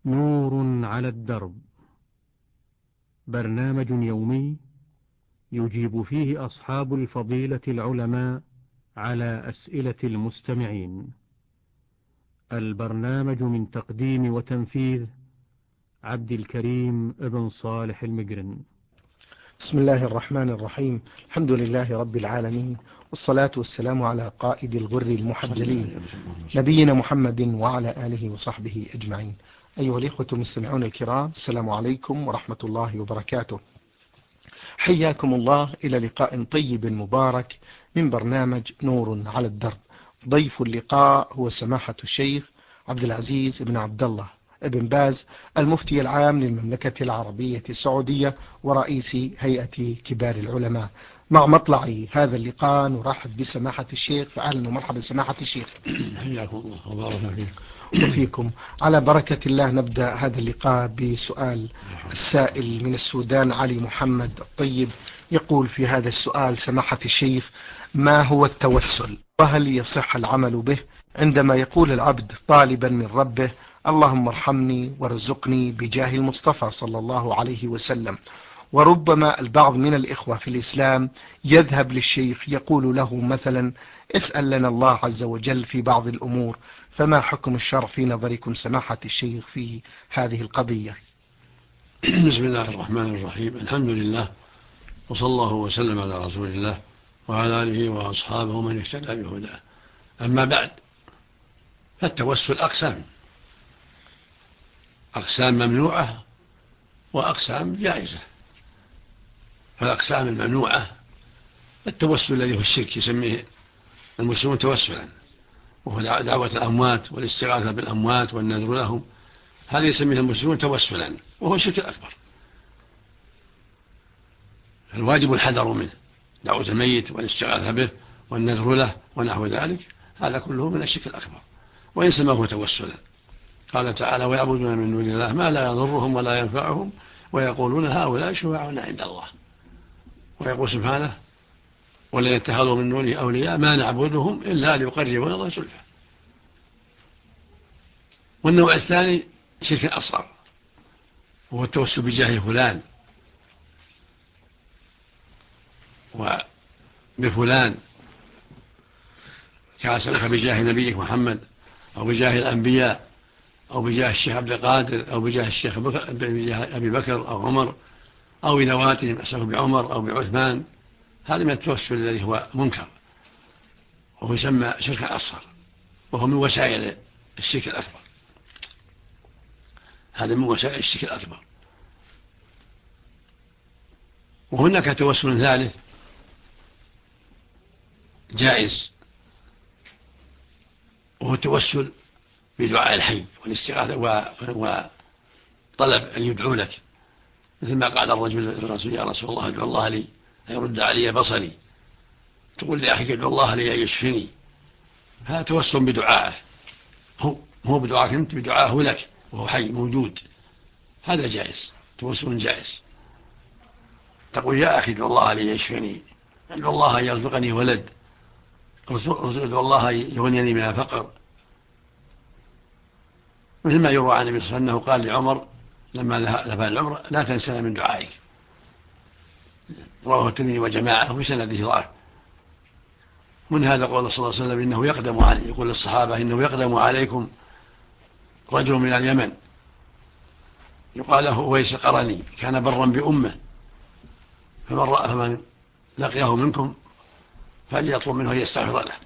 نور على الدرب، برنامج يومي يجيب فيه أصحاب الفضيلة العلماء على أسئلة المستمعين. البرنامج من تقديم وتنفيذ عبد الكريم بن صالح المقرن. بسم الله الرحمن الرحيم. الحمد لله رب العالمين، والصلاة والسلام على قائد الغر المحجلين نبينا محمد وعلى آله وصحبه أجمعين. أيها الإخوة المستمعون الكرام، السلام عليكم ورحمة الله وبركاته. حياكم الله إلى لقاء طيب مبارك من برنامج نور على الدرب. ضيف اللقاء هو سماحة الشيخ عبد العزيز بن عبد الله ابن باز، المفتي العام للمملكة العربية السعودية ورئيس هيئة كبار العلماء. مع مطلع هذا اللقاء نرحب بسماحة الشيخ، فأهلا ومرحبا سماحة الشيخ. حياكم الله وبارك فيك وفيكم. على بركة الله نبدأ هذا اللقاء بسؤال السائل من السودان علي محمد الطيب. يقول في هذا السؤال: سماحة الشيخ، ما هو التوسل؟ وهل يصح العمل به عندما يقول العبد طالبا من ربه اللهم ارحمني وارزقني بجاه المصطفى صلى الله عليه وسلم؟ وربما البعض من الإخوة في الإسلام يذهب للشيخ يقول له مثلا: اسأل لنا الله عز وجل في بعض الأمور. فما حكم الشرع في نظركم سماحة الشيخ في هذه القضية؟ بسم الله الرحمن الرحيم. الحمد لله، وصلى الله وسلم على رسول الله وعلى آله وأصحابه من اهتدى بهداه. أما بعد، فالتوسل أقسام ممنوعة وأقسام جائزة. فالأقسام الممنوعة التوسل الذي هو الشرك، يسميه المسلمون توسلا، وهو دعوة الأموات والاستغاثة بالأموات والنذر لهم، هذا يسميه المسلمون توسلا، وهو الشرك الأكبر. الواجب الحذر منه، دعوة الميت والاستغاثة به والنذر له ونحو ذلك، هذا كله من الشرك الأكبر، وإن سماه توسلا. قال تعالى: ويعبدون من دون الله ما لا يضرهم ولا ينفعهم ويقولون هؤلاء شفاعنا عند الله. ويقول سبحانه: ولن يتخذوا من دونه أولياء ما نعبدهم إلا ليقربونا الله زلفى. والنوع الثاني شرك أصغر، وهو التوسل بجاه فلان وبفلان، كأسألك بجاه نبيك محمد، أو بجاه الأنبياء، أو بجاه الشيخ عبد القادر، أو بجاه الشيخ بجاه أبي بكر أو عمر، أو بذواتهم، أسألك بعمر أو بعثمان. هذا من التوسل الذي هو منكر، وهو يسمى شركا أصغر، وهو من وسائل الشرك الأكبر. هذا من وسائل الشرك الأكبر. وهناك توسل ثالث جائز، وهو التوسل بدعاء الحي والاستغاثة وطلب أن يدعو لك، مثل ما قال الرجل للرسول: يا رسول الله ادعو الله لي أن يرد علي بصري. تقول لأخيك ادعو الله لي أن يشفني. هذا توسل بدعائه، هو بدعائك أنت، بدعائه لك وهو حي موجود. هذا جائز، توسل جائز. تقول: يا أخي ادعو الله لي يشفني، ادعو الله أن يرزقني ولد، ادعو الله يغنيني من الفقر. مثل ما يروى عن النبي صلى الله عليه وسلم أنه قال لعمر لما ذهب العمر: لا تنسنا من دعائك. رواه الترمذي وجماعة بسنده ضعف. من هذا قول صلى الله عليه وسلم: إنه يقدم علي، يقول للصحابة: إنه يقدم عليكم رجل من اليمن يقال له أويس القرني، كان برا بأمه، فمن لقيه منكم فليطلب منه أن يستغفر له.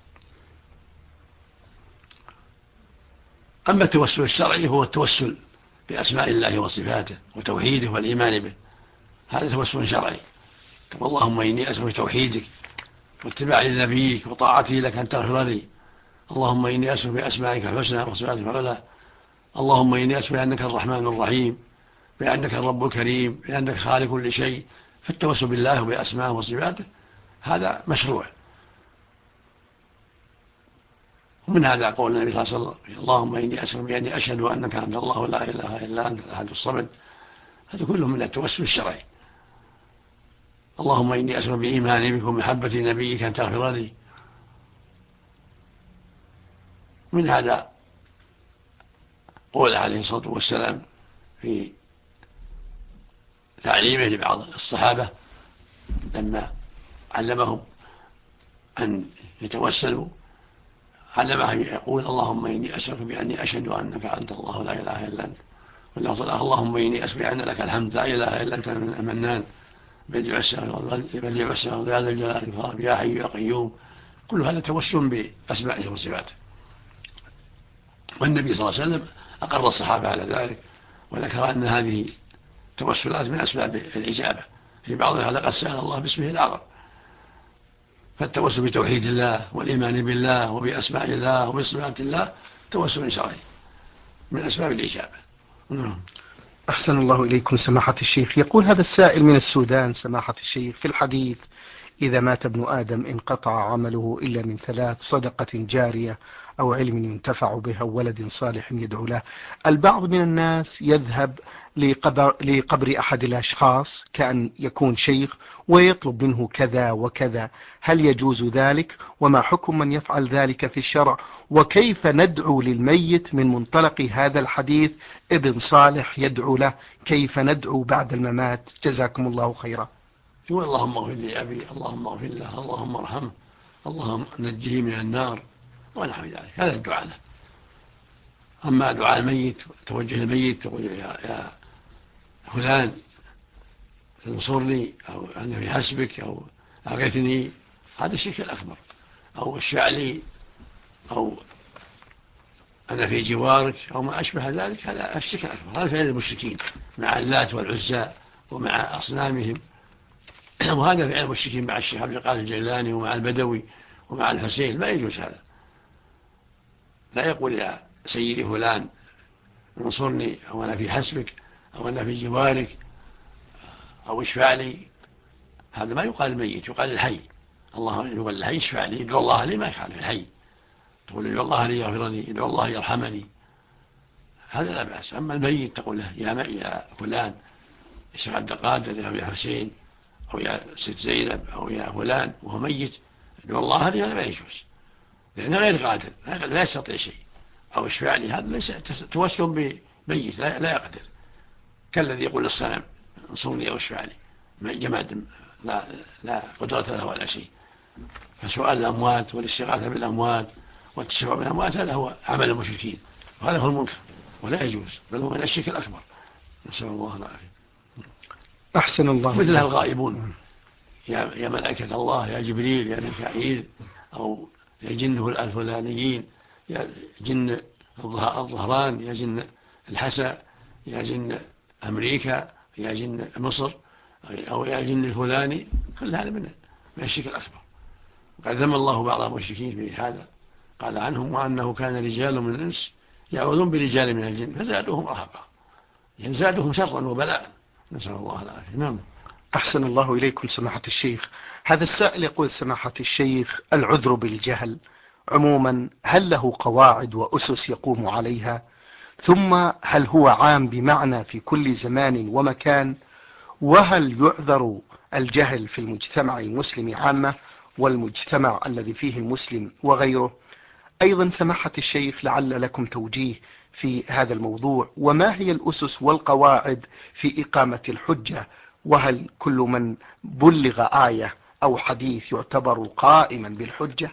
أما التوسل الشرعي هو التوسل بأسماء الله وصفاته وتوحيده والإيمان به، هذا توسل شرعي. اللهم إني أسألك توحيدك واتباعي لنبيك وطاعتي لك أن تغفر لي. اللهم إني أسألك بأسمائك الحسنى وصفاتك العلى. اللهم إني أسألك بأنك الرحمن الرحيم، بأنك الرب الكريم، بأنك خالق كل شيء. فالتوسل بالله وبأسمائه وصفاته هذا مشروع. ومن هذا قول النبي صلى الله عليه وسلم: اللهم إني أسألك بأني أشهد أنك أنت الله لا إله إلا أنت الأحد الصمد. هذا كله من التوسل الشرعي. اللهم إني أسألك بإيماني بك ومحبة نبيك أن تغفر لي. من هذا قول عليه الصلاة والسلام في تعليمه لبعض الصحابة لما علمهم أن يتوسلوا، علمهم يقول اللهم إني أسألك بأني أشهد أنك أنت الله لا إله إلا أنت، اللهم إني أسألك أن لك الحمد لا إله إلا أنت المنان بديع السماوات يا ذا الجلال والإكرام يا حي يا قيوم. كل هذا توسل بأسمائه وصفاته، والنبي صلى الله عليه وسلم أقر الصحابة على ذلك، وذكر أن هذه توسلات من أسباب الإجابة، في بعضها لقد سأل الله باسمه الأعظم. فالتوسل بتوحيد الله والإيمان بالله وبأسماء الله وبصفات الله توسل شرعي من أسباب الإجابة. أحسن الله إليكم سماحة الشيخ. يقول هذا السائل من السودان سماحة الشيخ: في الحديث إذا مات ابن آدم انقطع عمله إلا من ثلاث: صدقة جارية أو علم ينتفع به أو ولد صالح يدعو له. البعض من الناس يذهب لقبر أحد الأشخاص كأن يكون شيخ ويطلب منه كذا وكذا، هل يجوز ذلك؟ وما حكم من يفعل ذلك في الشرع؟ وكيف ندعو للميت من منطلق هذا الحديث ابن صالح يدعو له؟ كيف ندعو بعد الممات؟ جزاكم الله خيرا. يقول اللهم اغفر لي أبي، اللهم اغفر له، اللهم ارحمه، اللهم نجه من النار ونحو ذلك، هذا الدعاء له. أما دعاء الميت توجه الميت تقول يا فلان انصرني أو أنا في حسبك أو أغثني، هذا الشرك الأكبر، أو اشفع لي أو أنا في جوارك أو ما أشبه ذلك، هذا الشرك الأكبر، هذا فعل المشركين مع اللات والعزى ومع أصنامهم، وهذا فعل المشركين مع الشيخ عبد القادر الجيلاني ومع البدوي ومع الحسين. لا يجوز هذا، لا يقول يا سيدي فلان انصرني أو أنا في حسبك أو أنا في جوارك أو اشفع لي، هذا ما يقال الميت، يقال الحي. الله يقول الحي اشفع لي، ادعو الله لي، ما يقال الحي، تقول ادعو الله لي يغفرني، ادعو الله يرحمني، هذا لا بأس. أما الميت تقول له يا فلان الشيخ عبد القادر أو يا حسين أو يا ست زينب أو يا فلان وهو ميت ادعو الله لي، هذا ما يجوز، لأنه غير قادر، لا يستطيع شيء. أو اشفع لي، هذا ليس توسل بميت، لا يقدر، كالذي يقول للصنم انصرني أو اشفع لي، جماد لا قدرة له ولا شيء. فسؤال الأموات والاستغاثة بالأموات والتشفع بالأموات هذا هو عمل المشركين، وهذا هو المنكر ولا يجوز، بل هو من الشرك الأكبر، نسأل الله العافية. أحسن الله. مثلها الغائبون، يا ملائكة الله، يا جبريل، يا ميكائيل، أو يا جنه الفلانيين، يا جن الظهران، يا جن الحسا، يا جن أمريكا، يا جن مصر، أو يا جن الفلاني، كل هذا من الشرك الأكبر. وقد ذم الله بعض المشركين في هذا، قال عنهم وأنه كان رجال من الإنس يعوذون برجال من الجن فزادوهم رهقا، يعني زادوهم شرا وبلاء، نسأل الله العافية. نعم. أحسن الله إليكم سماحة الشيخ. هذا السائل يقول سماحة الشيخ: العذر بالجهل عموما هل له قواعد وأسس يقوم عليها؟ ثم هل هو عام بمعنى في كل زمان ومكان؟ وهل يعذر الجهل في المجتمع المسلم عامة والمجتمع الذي فيه المسلم وغيره؟ أيضا سماحة الشيخ لعل لكم توجيه في هذا الموضوع: وما هي الأسس والقواعد في إقامة الحجة؟ وهل كل من بلغ آية أو حديث يعتبر قائما بالحجة؟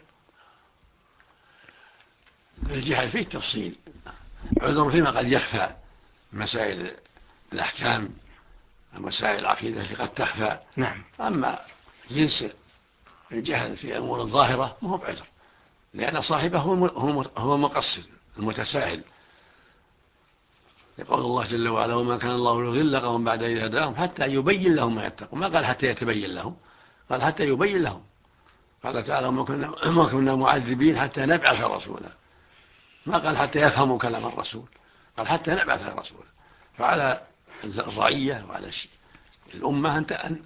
الجهل فيه تفصيل، عذر فيما قد يخفى، مسائل الأحكام، مسائل العقيدة التي قد تخفى. نعم. أما جنس الجهل في أمور الظاهرة ما هو بعذر، لأن صاحبه هو المقصر المتساهل، يقول الله جل وعلا وما كان الله ليضل قوما بعد إذ هداهم حتى يبين لهم ما يتقون، ما قال حتى يتبين لهم، قال حتى يبين لهم. قال تعالى وما كنا معذبين حتى نبعث رسولا، ما قال حتى يفهموا كلام الرسول، قال حتى نبعث رسولا. فعلى الرعية وعلى الأمة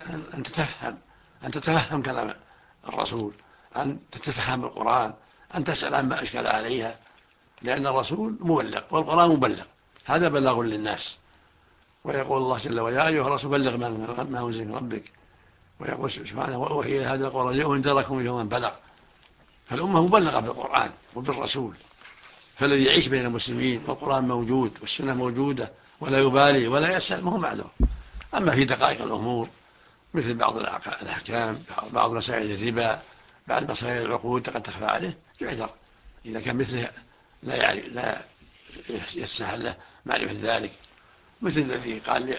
أن تتفهم كلام الرسول، أن تتفهم القرآن، أن تسأل عما أشكل عليها، لأن الرسول مبلغ والقرآن مبلغ، هذا بلاغ للناس. ويقول الله جل وعلا يا أيها الرسول بلغ ما أنزل من ربك، ويقول سبحانه وأوحي هذا القرآن لأنذركم به من بلغ. فالأمة مبلغة بالقرآن وبالرسول، فالذي يعيش بين المسلمين والقرآن موجود والسنة موجودة ولا يبالي ولا يسأل ما هو معذور. أما في دقائق الأمور مثل بعض الأحكام، بعض مسائل الربا، بعض مسائل العقود قد تخفى عليه يعذر إذا كان مثله لا يسهل له معرفة ذلك، مثل الذي قال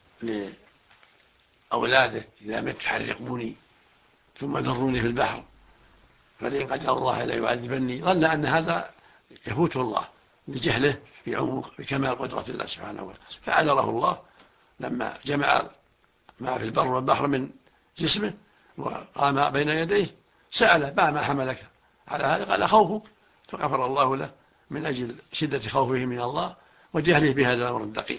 لأولاده إذا مت حرقوني ثم ذروني في البحر فلئن قدر الله لا يعذبني، ظن أن هذا يفوت الله لجهله بكمال قدرة الله سبحانه وتعالى، فعذره الله لما جمع ما في البر والبحر من جسمه وقام بين يديه سأله ما حملك على هذا؟ قال خوفك، فغفر الله له من أجل شدة خوفه من الله وجهله بهذا الأمر الدقيق.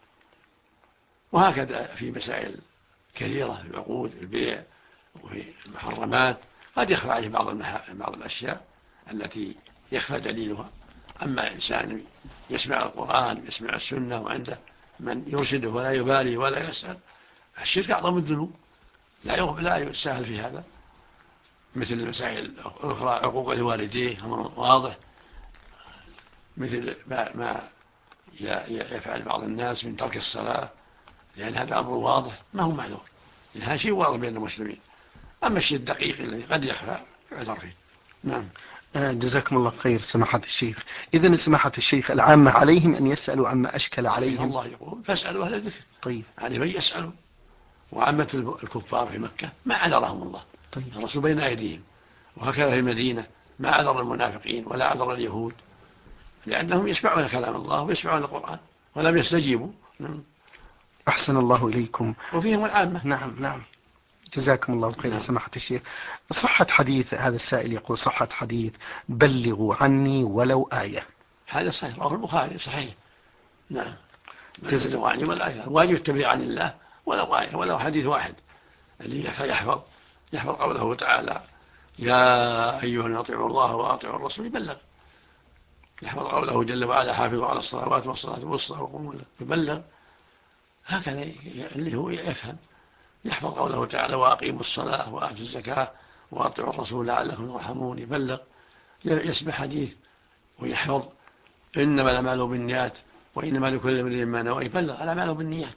وهكذا في مسائل كثيرة في العقود في البيع وفي المحرمات قد يخفى عليه بعض الأشياء التي يخفى دليلها. أما إنسان يسمع القرآن يسمع السنة وعنده من يرشده ولا يبالي ولا يسأل، الشرك أعظم الذنوب لا يسهل في هذا. مثل المسائل الأخرى عقوق الوالدين أمر واضح، مثل ما يفعل بعض الناس من ترك الصلاة، لأن هذا أمر واضح ما هو معذور، لأن هذا شيء واضح بين المسلمين. أما الشيء الدقيق الذي قد يخفى يعذر فيه. نعم. جزاكم الله خير سماحة الشيخ. إذن سماحة الشيخ العامة عليهم أن يسألوا عما أشكل عليهم. الله يقول فاسألوا أهل الذكر. طيب. يعني من يسألوا، وعامة الكفار في مكة ما عذرهم الله. طيب. الرسول بين أيديهم، وهكذا في المدينة ما عذر المنافقين ولا عذر اليهود، لأنهم يسمعون كلام الله ويسمعون القرآن ولم يستجيبوا. أحسن الله إليكم. وفيهم العامة. نعم. جزاكم الله خيرا سماحة الشيخ. صحة حديث هذا السائل يقول صحة حديث بلغوا عني ولو آية. هذا صحيح، رواه البخاري صحيح. نعم. بلغوا عني ولا آية، واجب التبليغ عن الله ولو آية ولو حديث واحد اللي يحفظ قوله تعالى يا أيها الذين أطيعوا الله وأطيعوا الرسول يبلغ، يحفظ قوله جل وعلا حافظوا على الصلوات والصلاة الوسطى وقوموا له يبلغ. هكذا اللي هو يفهم، يحفظ قوله تعالى وأقيموا الصلاة وآتوا الزكاة وأطيعوا الرسول لعلكم ترحمون يبلغ، يسمع حديث ويحفظ إنما الأعمال بالنيات وإنما لكل امرئ ما نوى يبلغ الأعمال بالنيات.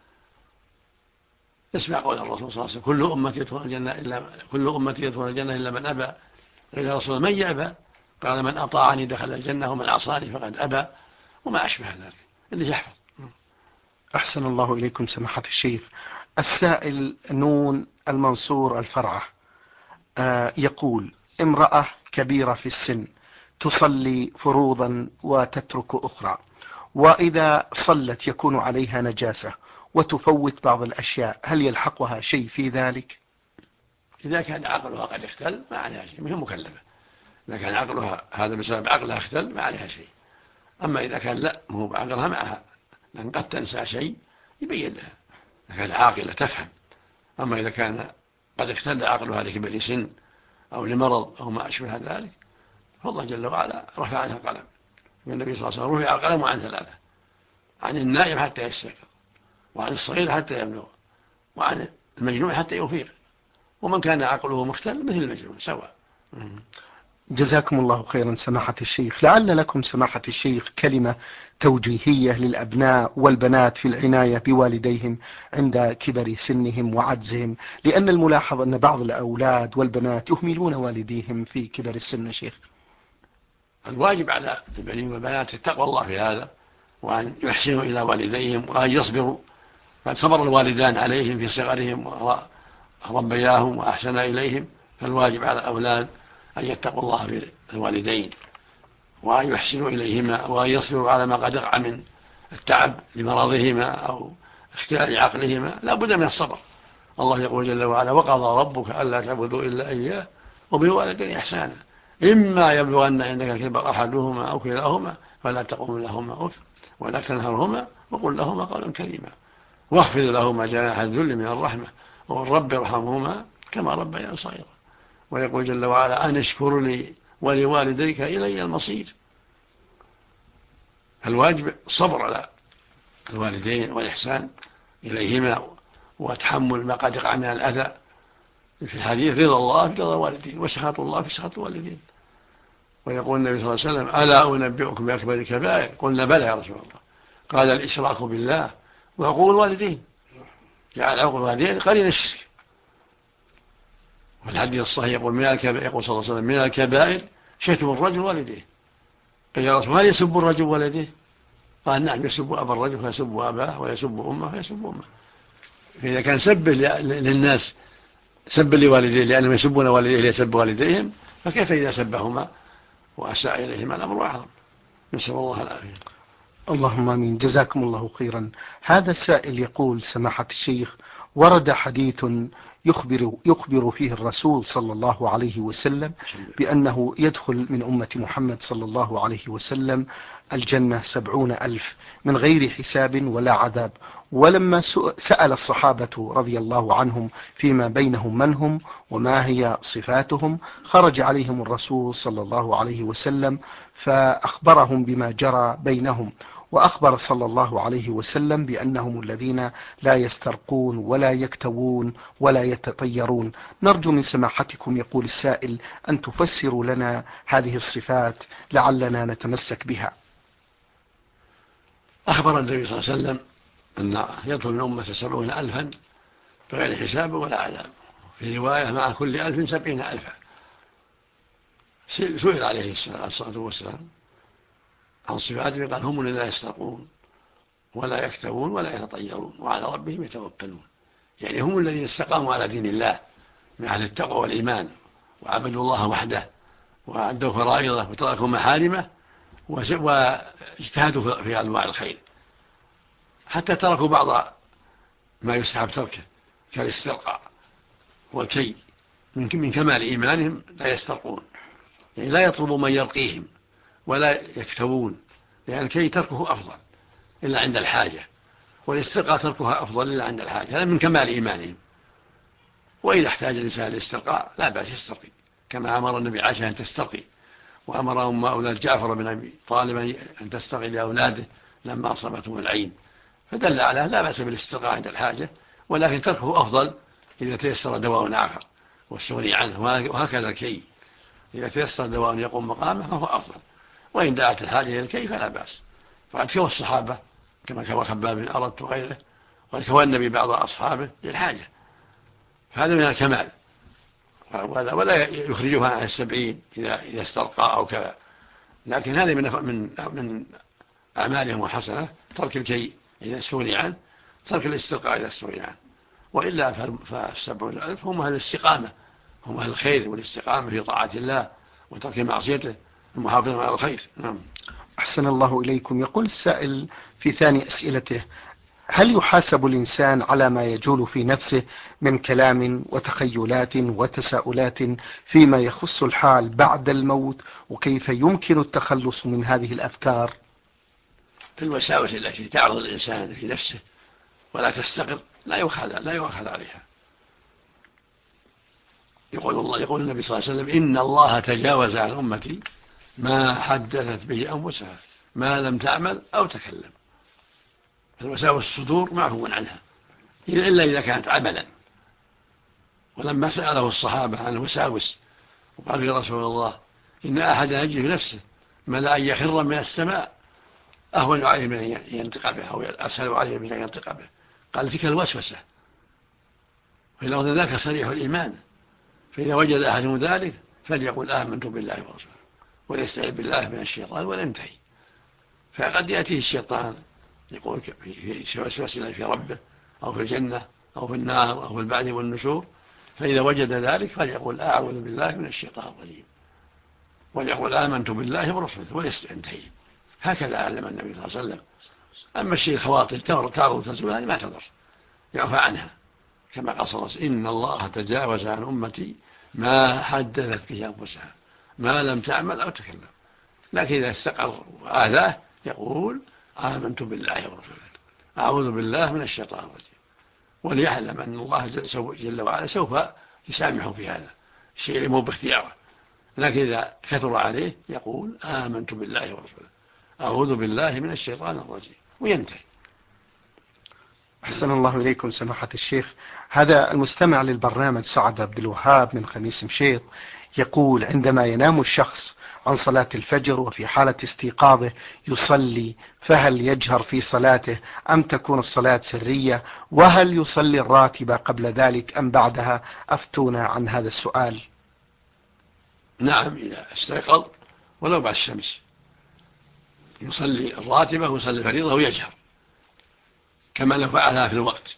يسمع قول الرسول صلى الله عليه وسلم كل أمتي يدخلون الجنة إلا من أبى، قيل رسول من يأبى؟ قال من أطاعني دخل الجنة ومن عصاني فقد أبى، وما أشبه ذلك اللي يحفظ. أحسن الله إليكم سماحة الشيخ. السائل نون المنصور الفرعة يقول امرأة كبيرة في السن تصلي فروضا وتترك أخرى، وإذا صلت يكون عليها نجاسة وتفوت بعض الأشياء، هل يلحقها شيء في ذلك؟ إذا كان عقلها قد اختل ما عليها شيء، ما هي مكلفة. إذا كان عقلها هذا بسبب عقلها اختل ما عليها شيء. أما إذا كان لا مو بعقلها معها لأن قد تنسى شيء يبين لها، إذا كانت عاقلة تفهم. أما إذا كان قد اختل عقلها لكبر سن أو لمرض أو ما أشبه ذلك فالله جل وعلا رفع عنها القلم. والنبي صلى الله عليه وسلم رفع القلم عن ثلاثة: عن النائم حتى يستيقظ، وعن الصغير حتى يبلغ، وعن المجنون حتى يفيق. ومن كان عقله مختل مثل المجنون سواء. جزاكم الله خيرا سماحة الشيخ. لعل لكم سماحة الشيخ كلمة توجيهية للأبناء والبنات في العناية بوالديهم عند كبر سنهم وعجزهم، لأن الملاحظ أن بعض الأولاد والبنات يهملون والديهم في كبر السن. شيخ، الواجب على البنين والبنات التقوى الله في هذا، وأن يحسنوا إلى والديهم وأن يصبروا. قد صبر الوالدان عليهم في صغرهم وربياهم وأحسن إليهم، فالواجب على الأولاد أن يتقوا الله في الوالدين وأن يحسنوا إليهما وأن يصبروا على ما قد وقع من التعب لمرضهما أو اختلال عقلهما. لا بد من الصبر. الله يقول جل وعلا وقضى ربك ألا تعبدوا إلا إياه وبالوالدين إحسانا إما يبلغن عندك الكبر أحدهما أو كلاهما فلا تقل لهما أف ولا تنهرهما وقل لهما قولا كريما واخفض لهما جناح الذل من الرحمة وقل رب ارحمهما كما ربياني صغيرا. ويقول جل وعلا أن اشكر لي ولوالديك إلي المصير. الواجب الصبر على الوالدين والإحسان إليهما وتحمل ما قد يقع من الأذى. في الحديث رضا الله في رضا الوالدين وسخط الله في سخط الوالدين. ويقول النبي صلى الله عليه وسلم: ألا أنبئكم بأكبر الكبائر؟ قلنا: بلى يا رسول الله. قال: الإشراك بالله وعقوق الوالدين. جعل عقوق الوالدين قرين الشرك. والحديث الصحيح يقول يقول صلى الله عليه وسلم: من الكبائر شتم الرجل والديه. قال: يا رسول: هل يسب الرجل والديه؟ قال: نعم، يسب أبا الرجل فيسب أباه، ويسب أمه فيسب أمه. فإذا كان سبه للناس سب لوالديه لأنهم يسبون والديه ليسب والديهم، فكيف إذا سبهما وأساء إليهما؟ الأمر أعظم. نسأل الله العافية. اللهم آمين. جزاكم الله خيرا. هذا السائل يقول: سماحة الشيخ، ورد حديث يخبر فيه الرسول صلى الله عليه وسلم بأنه يدخل من أمة محمد صلى الله عليه وسلم الجنة 70,000 من غير حساب ولا عذاب. ولما سأل الصحابة رضي الله عنهم فيما بينهم من هم وما هي صفاتهم، خرج عليهم الرسول صلى الله عليه وسلم فأخبرهم بما جرى بينهم، وأخبر صلى الله عليه وسلم بأنهم الذين لا يسترقون ولا يكتوون ولا يتطيرون. نرجو من سماحتكم، يقول السائل، أن تفسروا لنا هذه الصفات لعلنا نتمسك بها. أخبر النبي صلى الله عليه وسلم أن يدخل من أمة 70,000 بغير حساب ولا عذاب، في رواية مع كل 1000 70,000. سئل عليه الصلاة والسلام عن صفاته قال: هم الذين لا يسترقون ولا يكتوون ولا يتطيرون وعلى ربهم يتوكلون. يعني هم الذين استقاموا على دين الله من أهل التقوى والإيمان، وعبدوا الله وحده، وأدوا فرائضه، وتركوا محارمه، واجتهدوا في أنواع الخير، حتى تركوا بعض ما يستحب تركه كالاسترقاء والكي. من كمال إيمانهم لا يسترقون، يعني لا يطلبوا من يرقيهم، ولا يكتوون، لأن الكي تركه أفضل إلا عند الحاجة، والاسترقاء تركها أفضل إلا عند الحاجة. هذا من كمال إيمانهم. وإذا احتاج الإنسان للاسترقاء لا بأس يسترقي، كما أمر النبي عائشة أن تسترقي، وأمر أولاد جعفر بن أبي طالب أن تسترقي لأولاده لما أصابتهم العين، فدل على لا بأس بالاسترقاء عند الحاجة، ولكن تركه أفضل إذا تيسر دواء آخر والسوري عنه. وهكذا الكي، إذا تيسر دواء يقوم مقامه فهو أفضل، وإن دعت الحاجة إلى الكي فلا بأس. فقد كوى الصحابة كما كوى خباب بن أرد وغيره، وقد كوى النبي بعض أصحابه للحاجة، فهذا من الكمال، ولا يخرجها عن 70 إذا استرقى أو كذا. لكن هذا من أعمالهم وحسنة، ترك الكي إذا استغني عنه، ترك الاسترقاء إذا استغني عنه. وإلا ف70,000 هم أهل الاستقامة، هم أهل الخير والاستقامة في طاعة الله وترك معصيته المحافظة على الخير. نعم. أحسن الله إليكم. يقول السائل في ثاني أسئلته: هل يحاسب الإنسان على ما يجول في نفسه من كلام وتخيلات وتساؤلات فيما يخص الحال بعد الموت، وكيف يمكن التخلص من هذه الأفكار؟ الوساوس التي تعرض الإنسان في نفسه ولا تستقر لا يؤخذ عليها. يقول النبي صلى الله عليه وسلم: إن الله تجاوز عن أمتي ما حدثت به أنفسها ما لم تعمل أو تكلم. الوساوس الصدور معفو عنها إلا إذا كانت عملا. ولما سأله الصحابة عن الوساوس وقال: يا رسول الله، إن أحدا يجد في نفسه ما لا أن يخر من السماء أهون عليه من أن ينطق به، أو أسهل عليه من أن ينطق به. قال: تلك الوسوسة. فإذا ذاك صريح الإيمان. فإذا وجد أحدهم ذلك فليقل: آمنت بالله ورسوله، وليستعذ بالله من الشيطان ولينتهي. فقد يأتيه الشيطان يقول في وسوسة في ربه أو في الجنة أو في النار أو في البعث والنشور، فإذا وجد ذلك فليقول: أعوذ بالله من الشيطان الرجيم، وليقول: آمنت بالله ورسوله، ولينتهي. هكذا علم النبي صلى الله عليه وسلم. أما الشيء الخواطر تعرض وتزول هذه ما تضر، يعفى عنها، كما قال صلى الله عليه وسلم: إن الله تجاوز عن أمتي ما حدثت به أنفسها ما لم تعمل أو تكلم. لكن إذا استقر وآذاه يقول: آمنت بالله ورسوله، أعوذ بالله من الشيطان الرجيم، وليعلم أن الله جل وعلا سوف يسامحه في هذا الشيء اللي مو باختياره. لكن إذا كثر عليه يقول: آمنت بالله ورسوله، أعوذ بالله من الشيطان الرجيم، وينتهي. أحسن الله إليكم سماحة الشيخ. هذا المستمع للبرنامج سعد عبد الوهاب من خميس مشيط يقول: عندما ينام الشخص عن صلاة الفجر وفي حالة استيقاظه يصلي، فهل يجهر في صلاته أم تكون الصلاة سرية؟ وهل يصلي الراتبة قبل ذلك أم بعدها؟ أفتونا عن هذا السؤال. نعم، إذا استيقظ ولو بعد الشمس يصلي الراتبة ويصلي الفريضة ويجهر كما لو فعلها في الوقت،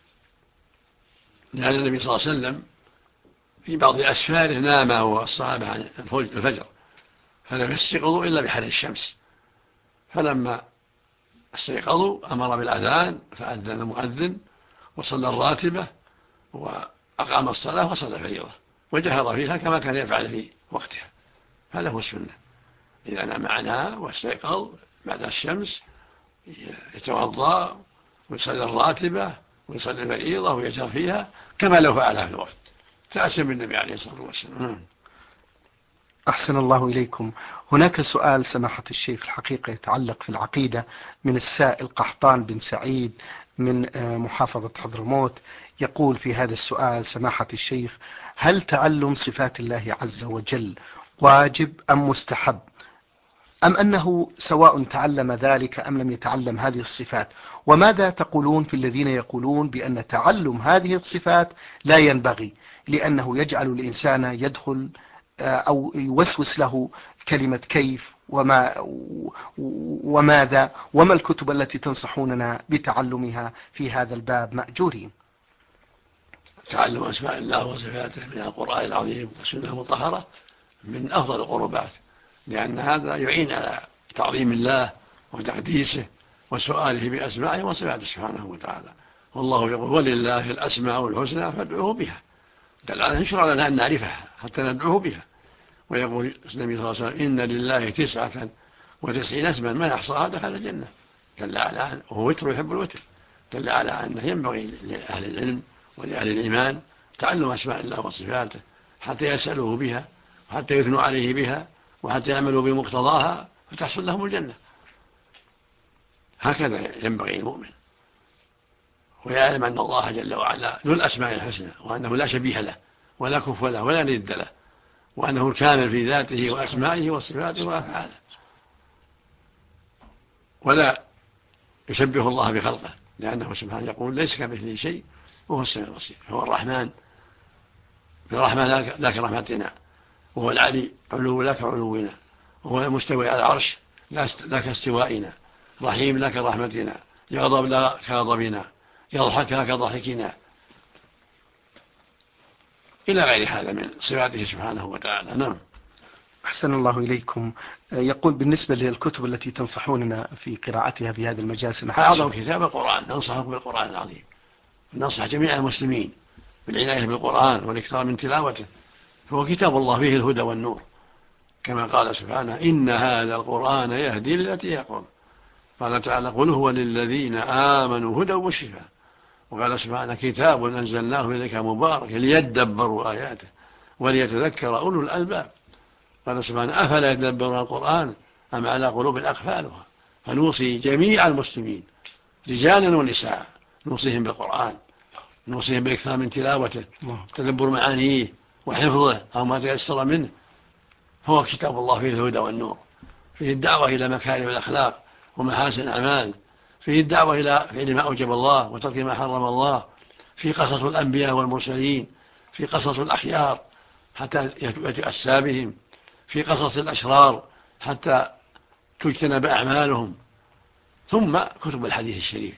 لأن النبي صلى الله عليه وسلم في بعض أسفاره نام والصحابة عن الفجر فلم يستيقظوا إلا بحر الشمس، فلما استيقظوا أمر بالأذان فأذن المؤذن وصلى الراتبة وأقام الصلاة وصلى الفريضة وجهر فيها كما كان يفعل في وقتها. هذا هو السنة. إذا نام عنها واستيقظ بعد الشمس يتوضأ ويصلي الراتبة ويصلي الفريضة ويجهر فيها كما لو فعلها في الوقت، تأسم بالنبي عليه الصلاة والسلام. أحسن الله إليكم. هناك سؤال سماحة الشيخ الحقيقة يتعلق في العقيدة من السائل قحطان بن سعيد من محافظة حضرموت. يقول في هذا السؤال: سماحة الشيخ، هل تعلم صفات الله عز وجل واجب أم مستحب، أم أنه سواء تعلم ذلك أم لم يتعلم هذه الصفات؟ وماذا تقولون في الذين يقولون بأن تعلم هذه الصفات لا ينبغي لأنه يجعل الإنسان يدخل أو يوسوس له كلمة كيف وماذا، وما الكتب التي تنصحوننا بتعلمها في هذا الباب مأجورين؟ تعلم أسماء الله وصفاته من القرآن العظيم والسنة المطهرة من أفضل القربات، لأن هذا يعين على تعظيم الله وتقديسه وسؤاله بأسمائه وصفاته سبحانه وتعالى. والله يقول: ولله الأسماء الحسنى فادعوه بها. دل على يشرع لنا أن نعرفها حتى ندعوه بها. ويقول النبي صلى الله عليه وسلم: إن لله 99 اسما من يحصاها دخل الجنة. دل على وهو وتر يحب الوتر، دل على أنه ينبغي لأهل العلم ولأهل الإيمان تعلم أسماء الله وصفاته حتى يسألوه بها وحتى يثنوا عليه بها وحتى يعملوا بمقتضاها فتحصل لهم الجنة. هكذا ينبغي المؤمن، ويعلم أن الله جل وعلا ذو الأسماء الحسنى، وأنه لا شبيه له ولا كفو له ولا ند له، وأنه الكامل في ذاته وأسمائه وصفاته وأفعاله، ولا يشبه الله بخلقه، لأنه سبحانه يقول: ليس كمثله شيء وهو السميع البصير. هو الرحمن برحمة لا كرحمتنا، وهو العلي علو لا كعلونا، وهو المستوي على العرش لا كاستوائنا، رحيم لا كرحمتنا، يغضب لا كغضبنا، يضحك لا كضحكنا، إلى غير هذا من صفاته سبحانه وتعالى. نعم. أحسن الله إليكم. يقول: بالنسبة للكتب التي تنصحوننا في قراءتها في هذا المجال سماحة أعظم كتاب القرآن، ننصحكم بالقرآن العظيم، ننصح جميع المسلمين بالعناية بالقرآن والإكثار من تلاوته، فهو كتاب الله فيه الهدى والنور، كما قال سبحانه: إن هذا القرآن يهدي للتي هي أقوم. قال تعالى: قل هو للذين آمنوا هدى وشفاء. وقال سبحانه: كتاب أنزلناه إليك مبارك ليدبروا آياته وليتذكر أولو الألباب. قال سبحانه: أفلا يتدبرون القرآن أم على قلوب أقفالها. فنوصي جميع المسلمين رجالا ونساء، نوصيهم بالقرآن، نوصيهم بالإكثار من تلاوته، تدبر معانيه وحفظه أو ما تيسر منه. هو كتاب الله فيه الهدى والنور، فيه الدعوة إلى مكارم الأخلاق ومحاسن الأعمال، فيه الدعوة إلى فعل ما أوجب الله وترك ما حرم الله، فيه قصص الأنبياء والمرسلين، فيه قصص الأخيار حتى يتأسى بهم، في قصص الأشرار حتى تجتنب أعمالهم، ثم كتب الحديث الشريف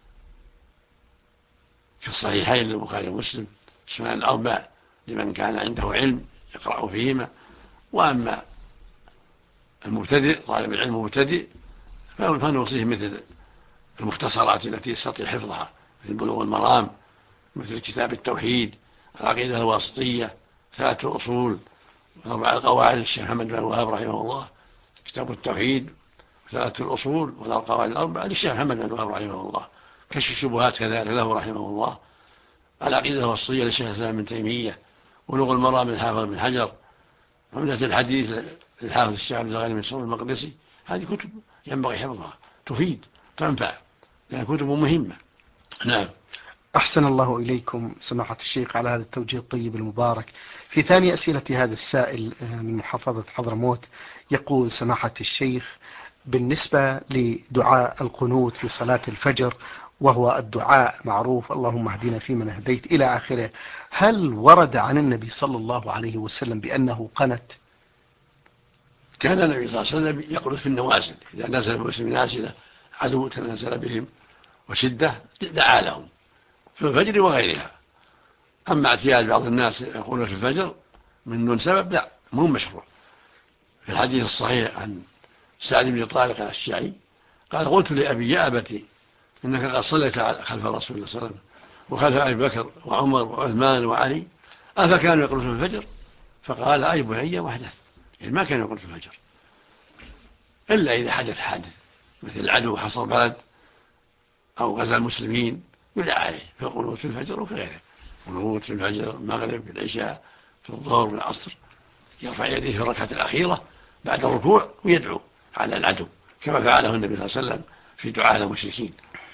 في الصحيحين للبخاري ومسلم، السنن الأربع لمن كان عنده علم يقرأ فيهما. وأما المبتدئ طالب العلم المبتدئ فنوصيه مثل المختصرات التي يستطيع حفظها، مثل بلوغ المرام، مثل كتاب التوحيد، العقيدة الواسطية، ثلاثة الأصول، وأربع القواعد للشيخ محمد بن الوهاب رحمه الله، كتاب التوحيد وثلاثة الأصول والقواعد الأربعة للشيخ محمد بن الوهاب رحمه الله، كشف الشبهات كذلك له رحمه الله، العقيدة الواسطية للشيخ الإسلام ابن تيمية، بلوغ المرام للحافظ بن حجر، عمدة الحديث للحافظ الشيخ عبد الغني بن سعود المقدسي. هذه كتب ينبغي حفظها، تفيد تنفع، لأنها كتب مهمة. نعم. أحسن الله إليكم سماحة الشيخ على هذا التوجيه الطيب المبارك. في ثاني أسئلة هذا السائل من محافظة حضرموت يقول سماحة الشيخ: بالنسبة لدعاء القنوت في صلاة الفجر، وهو الدعاء معروف اللهم اهدنا فيمن هديت إلى آخره، هل ورد عن النبي صلى الله عليه وسلم بأنه قنت؟ كان النبي صلى الله عليه وسلم يقنت في النوازل، إذا نزل بمسلم نازلة عدو تنزل بهم وشدة دعا لهم في الفجر وغيرها. أما اعتياد بعض الناس يقولون في الفجر من دون سبب لا، مو مشروع. في الحديث الصحيح عن سعد بن طارق الأشجعي قال: قلت لأبي يا أبتي إنك قد صليت خلف الرسول صلى الله عليه وسلم وخلف أبي بكر وعمر وعثمان وعلي، أفكانوا يقولون في الفجر؟ فقال: أي بني وحده، يعني ما كانوا يقولون في الفجر إلا إذا حدث حادث مثل العدو حصر بلد أو غزا المسلمين يدعى عليه في القنوت في الفجر وفي غيره. قنوت في الفجر، المغرب، في العشاء، في الظهر، في العصر، يرفع يديه في الركعة الأخيرة بعد الركوع ويدعو على العدو كما فعله النبي صلى الله عليه وسلم في دعاء المشركين.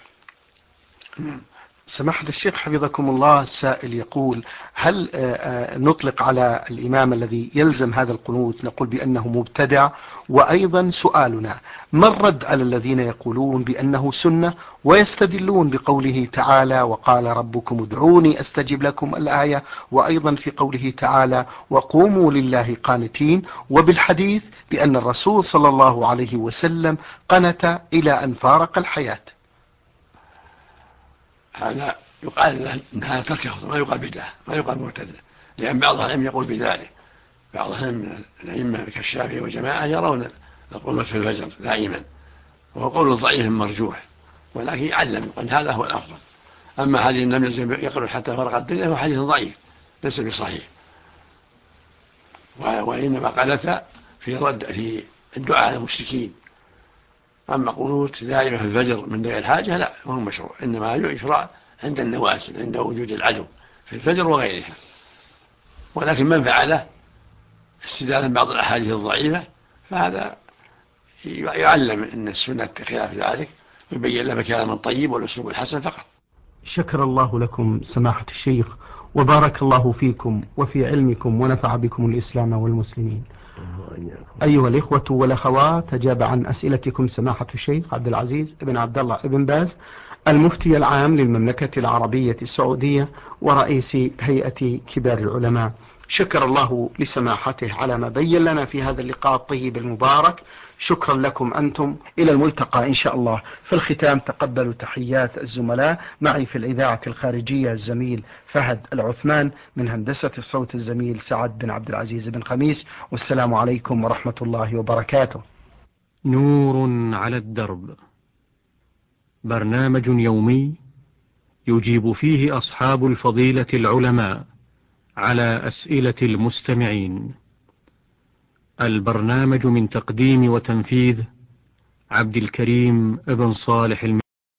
سماحة الشيخ حفظكم الله، السائل يقول: هل نطلق على الإمام الذي يلزم هذا القنوت نقول بأنه مبتدع؟ وأيضا سؤالنا: ما الرد على الذين يقولون بأنه سنة ويستدلون بقوله تعالى وقال ربكم ادعوني أستجب لكم الآية، وأيضا في قوله تعالى وقوموا لله قانتين، وبالحديث بأن الرسول صلى الله عليه وسلم قنت إلى أن فارق الحياة؟ هذا يقال له إن هذا ترك، ما يقال بدعة، ما يقال مرتدة، لأن بعض العلم يقول بذلك. بعض الأئمة كالشافعي وجماعة يرون القنوت في الفجر دائما، وهو قول ضعيف مرجوح، ولكن يعلم أن هذا هو الأفضل. أما حديث لم يزل يقرأ حتى فرق الدنيا فهو حديث ضعيف ليس بصحيح، وإنما قالت في الدعاء على المشركين. أما قنوت دائما في الفجر من داعي الحاجة لا، وهو مشروع، إنما يشرع عند النوازل، عند وجود العدو في الفجر وغيرها. ولكن من فعله استدلالا بعض الأحاديث الضعيفة فهذا يعلم أن السنة خلاف ذلك، ويبين له كلام طيب والأسلوب الحسن فقط. شكر الله لكم سماحة الشيخ، وبارك الله فيكم وفي علمكم، ونفع بكم الإسلام والمسلمين. أيها الإخوة والأخوات، أجاب عن أسئلتكم سماحة الشيخ عبد العزيز بن عبد الله بن باز، المفتي العام للمملكة العربية السعودية ورئيس هيئة كبار العلماء. شكر الله لسماحته على ما بين لنا في هذا اللقاء الطيب المبارك. شكرا لكم أنتم، إلى الملتقى إن شاء الله. في الختام تقبلوا تحيات الزملاء، معي في الإذاعة الخارجية الزميل فهد العثمان، من هندسة الصوت الزميل سعد بن عبد العزيز بن خميس، والسلام عليكم ورحمة الله وبركاته. نور على الدرب، برنامج يومي يجيب فيه أصحاب الفضيلة العلماء على أسئلة المستمعين. البرنامج من تقديم وتنفيذ عبد الكريم ابن صالح المسلم.